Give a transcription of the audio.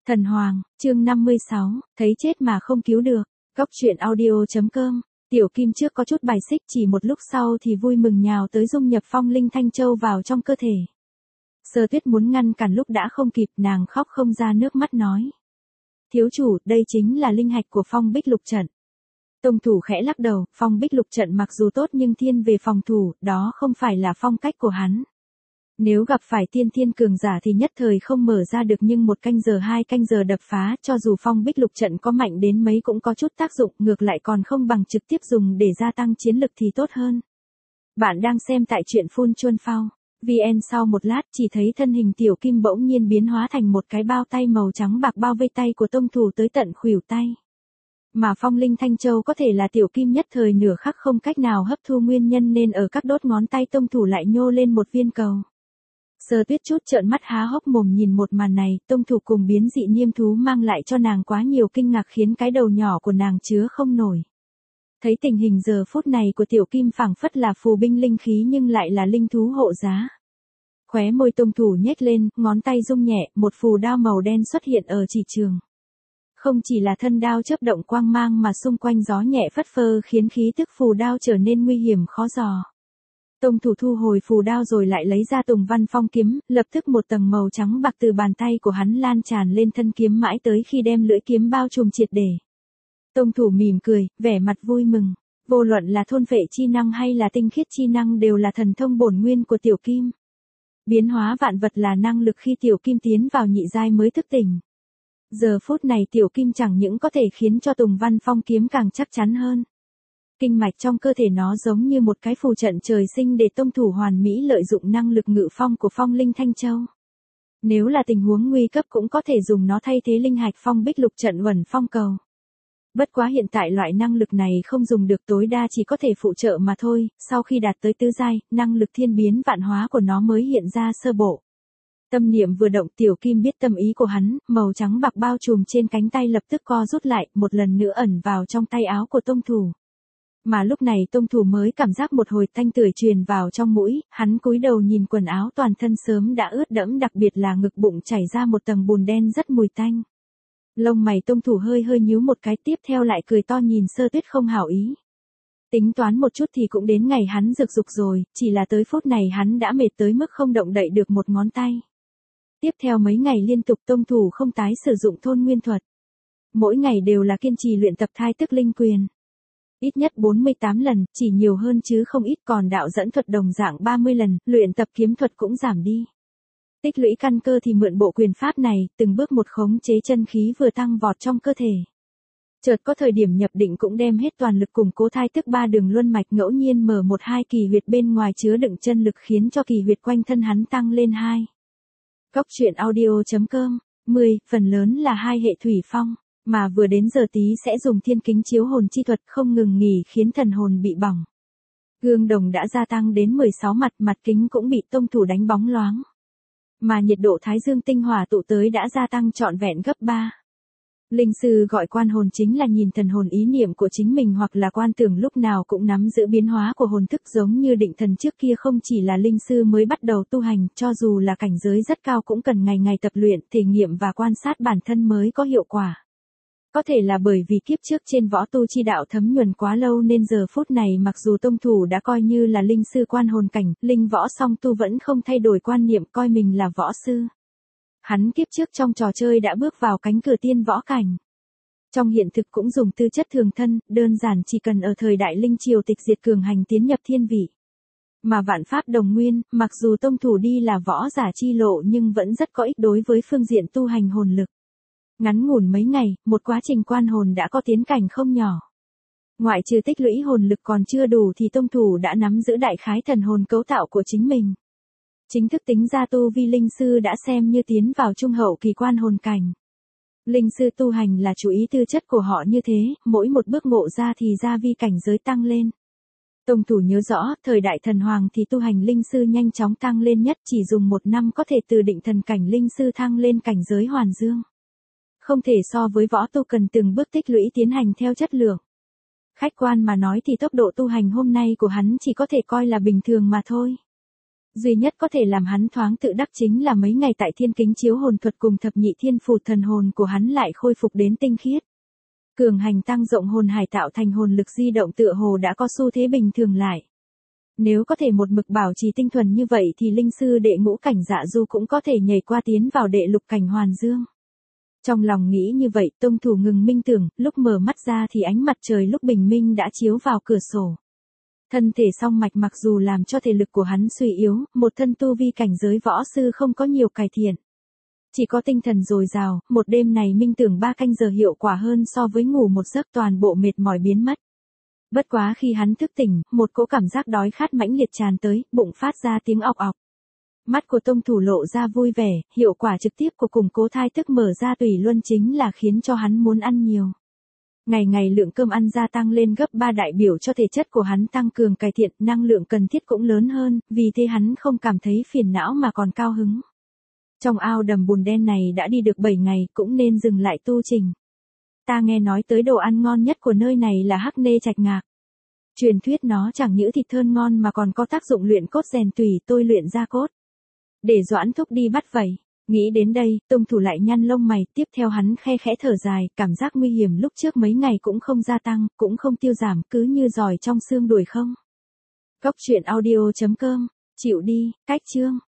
Thần Hoàng, chương 56, thấy chết mà không cứu được. Góc truyện audio.com. Tiểu Kim trước có chút bài xích, chỉ một lúc sau thì vui mừng nhào tới dung nhập phong linh thanh châu vào trong cơ thể. Sơ Tuyết muốn ngăn cản lúc đã không kịp, nàng khóc không ra nước mắt nói: thiếu chủ, đây chính là linh hạch của phong bích lục trận. Tông thủ khẽ lắc đầu, phong bích lục trận mặc dù tốt nhưng thiên về phòng thủ, đó không phải là phong cách của hắn. Nếu gặp phải tiên thiên cường giả thì nhất thời không mở ra được, nhưng 1 canh giờ 2 canh giờ đập phá, cho dù phong bích lục trận có mạnh đến mấy cũng có chút tác dụng, ngược lại còn không bằng trực tiếp dùng để gia tăng chiến lực thì tốt hơn. Bạn đang xem tại truyện Phun Chuân Phao. VN sau một lát chỉ thấy thân hình Tiểu Kim bỗng nhiên biến hóa thành một cái bao tay màu trắng bạc bao vây tay của tông thủ tới tận khuỷu tay. Mà phong linh thanh châu có thể là Tiểu Kim nhất thời nửa khắc không cách nào hấp thu nguyên nhân nên ở các đốt ngón tay tông thủ lại nhô lên một viên cầu. Sơ Tuyết chút trợn mắt há hốc mồm nhìn một màn này, tông thủ cùng biến dị niêm thú mang lại cho nàng quá nhiều kinh ngạc khiến cái đầu nhỏ của nàng chứa không nổi. Thấy tình hình giờ phút này của Tiểu Kim phảng phất là phù binh linh khí nhưng lại là linh thú hộ giá. Khóe môi tông thủ nhếch lên, ngón tay rung nhẹ, một phù đao màu đen xuất hiện ở chỉ trường. Không chỉ là thân đao chớp động quang mang mà xung quanh gió nhẹ phất phơ khiến khí tức phù đao trở nên nguy hiểm khó dò. Tông thủ thu hồi phù đao rồi lại lấy ra Tùng Văn Phong kiếm, lập tức một tầng màu trắng bạc từ bàn tay của hắn lan tràn lên thân kiếm mãi tới khi đem lưỡi kiếm bao trùm triệt để. Tông thủ mỉm cười, vẻ mặt vui mừng. Vô luận là thôn phệ chi năng hay là tinh khiết chi năng đều là thần thông bổn nguyên của Tiểu Kim. Biến hóa vạn vật là năng lực khi Tiểu Kim tiến vào nhị giai mới thức tỉnh. Giờ phút này Tiểu Kim chẳng những có thể khiến cho Tùng Văn Phong kiếm càng chắc chắn hơn. Kinh mạch trong cơ thể nó giống như một cái phù trận trời sinh để tông thủ hoàn mỹ lợi dụng năng lực ngự phong của phong linh thanh châu. Nếu là tình huống nguy cấp cũng có thể dùng nó thay thế linh hạch phong bích lục trận uẩn phong cầu. Bất quá hiện tại loại năng lực này không dùng được, tối đa chỉ có thể phụ trợ mà thôi, sau khi đạt tới tứ giai, năng lực thiên biến vạn hóa của nó mới hiện ra sơ bộ. Tâm niệm vừa động, Tiểu Kim biết tâm ý của hắn, màu trắng bạc bao trùm trên cánh tay lập tức co rút lại, một lần nữa ẩn vào trong tay áo của tông thủ. Mà lúc này tông thủ mới cảm giác một hồi thanh tưởi truyền vào trong mũi, hắn cúi đầu nhìn quần áo toàn thân sớm đã ướt đẫm, đặc biệt là ngực bụng chảy ra một tầng bùn đen rất mùi tanh. Lông mày tông thủ hơi nhíu một cái, tiếp theo lại cười to nhìn Sơ Tuyết không hảo ý. Tính toán một chút thì cũng đến ngày hắn rực dục rồi, chỉ là tới phút này hắn đã mệt tới mức không động đậy được một ngón tay. Tiếp theo mấy ngày liên tục tông thủ không tái sử dụng thôn nguyên thuật. Mỗi ngày đều là kiên trì luyện tập thai tức linh quyền. Ít nhất 48 lần, chỉ nhiều hơn chứ không ít, còn đạo dẫn thuật đồng dạng 30 lần, luyện tập kiếm thuật cũng giảm đi. Tích lũy căn cơ thì mượn bộ quyền pháp này, từng bước một khống chế chân khí vừa tăng vọt trong cơ thể. Chợt có thời điểm nhập định cũng đem hết toàn lực củng cố thai tức 3 đường luân mạch, ngẫu nhiên mở 1-2 kỳ huyệt bên ngoài chứa đựng chân lực khiến cho kỳ huyệt quanh thân hắn tăng lên 2. Góc truyện audio.com. 10, phần lớn là 2 hệ thủy phong. Mà vừa đến giờ tí sẽ dùng thiên kính chiếu hồn chi thuật không ngừng nghỉ khiến thần hồn bị bỏng. Gương đồng đã gia tăng đến 16 mặt, mặt kính cũng bị tông thủ đánh bóng loáng. Mà nhiệt độ thái dương tinh hỏa tụ tới đã gia tăng trọn vẹn gấp 3. Linh sư gọi quan hồn chính là nhìn thần hồn ý niệm của chính mình, hoặc là quan tưởng lúc nào cũng nắm giữ biến hóa của hồn thức, giống như định thần trước kia không chỉ là linh sư mới bắt đầu tu hành, cho dù là cảnh giới rất cao cũng cần ngày ngày tập luyện, thể nghiệm và quan sát bản thân mới có hiệu quả. Có thể là bởi vì kiếp trước trên võ tu chi đạo thấm nhuần quá lâu nên giờ phút này mặc dù tông thủ đã coi như là linh sư quan hồn cảnh, linh võ song tu vẫn không thay đổi quan niệm coi mình là võ sư. Hắn kiếp trước trong trò chơi đã bước vào cánh cửa tiên võ cảnh. Trong hiện thực cũng dùng tư chất thường thân, đơn giản chỉ cần ở thời đại linh triều tịch diệt cường hành tiến nhập thiên vị. Mà vạn pháp đồng nguyên, mặc dù tông thủ đi là võ giả chi lộ nhưng vẫn rất có ích đối với phương diện tu hành hồn lực. Ngắn ngủn mấy ngày, một quá trình quan hồn đã có tiến cảnh không nhỏ. Ngoại trừ tích lũy hồn lực còn chưa đủ thì tông thủ đã nắm giữ đại khái thần hồn cấu tạo của chính mình. Chính thức tính ra tu vi linh sư đã xem như tiến vào trung hậu kỳ quan hồn cảnh. Linh sư tu hành là chú ý tư chất của họ như thế, mỗi một bước ngộ ra thì gia vi cảnh giới tăng lên. Tông thủ nhớ rõ, thời đại thần hoàng thì tu hành linh sư nhanh chóng tăng lên nhất, chỉ dùng 1 năm có thể từ định thần cảnh linh sư thăng lên cảnh giới hoàn dương. Không thể so với võ tu cần từng bước tích lũy tiến hành theo chất lượng. Khách quan mà nói thì tốc độ tu hành hôm nay của hắn chỉ có thể coi là bình thường mà thôi. Duy nhất có thể làm hắn thoáng tự đắc chính là mấy ngày tại thiên kính chiếu hồn thuật cùng thập nhị thiên phù thần hồn của hắn lại khôi phục đến tinh khiết. Cường hành tăng rộng hồn hải tạo thành hồn lực di động tựa hồ đã có xu thế bình thường lại. Nếu có thể một mực bảo trì tinh thuần như vậy thì linh sư đệ ngũ cảnh Dạ Du cũng có thể nhảy qua tiến vào đệ lục cảnh Hoàn Dương. Trong lòng nghĩ như vậy, tông thủ ngừng minh tưởng, lúc mở mắt ra thì ánh mặt trời lúc bình minh đã chiếu vào cửa sổ. Thân thể song mạch mặc dù làm cho thể lực của hắn suy yếu, một thân tu vi cảnh giới võ sư không có nhiều cải thiện. Chỉ có tinh thần dồi dào, một đêm này minh tưởng 3 canh giờ hiệu quả hơn so với ngủ một giấc toàn bộ mệt mỏi biến mất. Bất quá khi hắn thức tỉnh, một cỗ cảm giác đói khát mãnh liệt tràn tới, bụng phát ra tiếng ọc ọc. Mắt của tông thủ lộ ra vui vẻ, hiệu quả trực tiếp của củng cố thai thức mở ra tùy luân chính là khiến cho hắn muốn ăn nhiều. Ngày ngày lượng cơm ăn gia tăng lên gấp 3 đại biểu cho thể chất của hắn tăng cường cải thiện, năng lượng cần thiết cũng lớn hơn, vì thế hắn không cảm thấy phiền não mà còn cao hứng. Trong ao đầm bùn đen này đã đi được 7 ngày, cũng nên dừng lại tu trình. Ta nghe nói tới đồ ăn ngon nhất của nơi này là hắc nê trạch ngạc. Truyền thuyết nó chẳng những thịt thơm ngon mà còn có tác dụng luyện cốt rèn tủy tôi luyện ra cốt. Để Doãn Thúc đi bắt vậy. Nghĩ đến đây, tông thủ lại nhăn lông mày, tiếp theo hắn khe khẽ thở dài, cảm giác nguy hiểm lúc trước mấy ngày cũng không gia tăng, cũng không tiêu giảm, cứ như giòi trong xương đuổi không. Góc truyện audio.com, chịu đi, cách chương.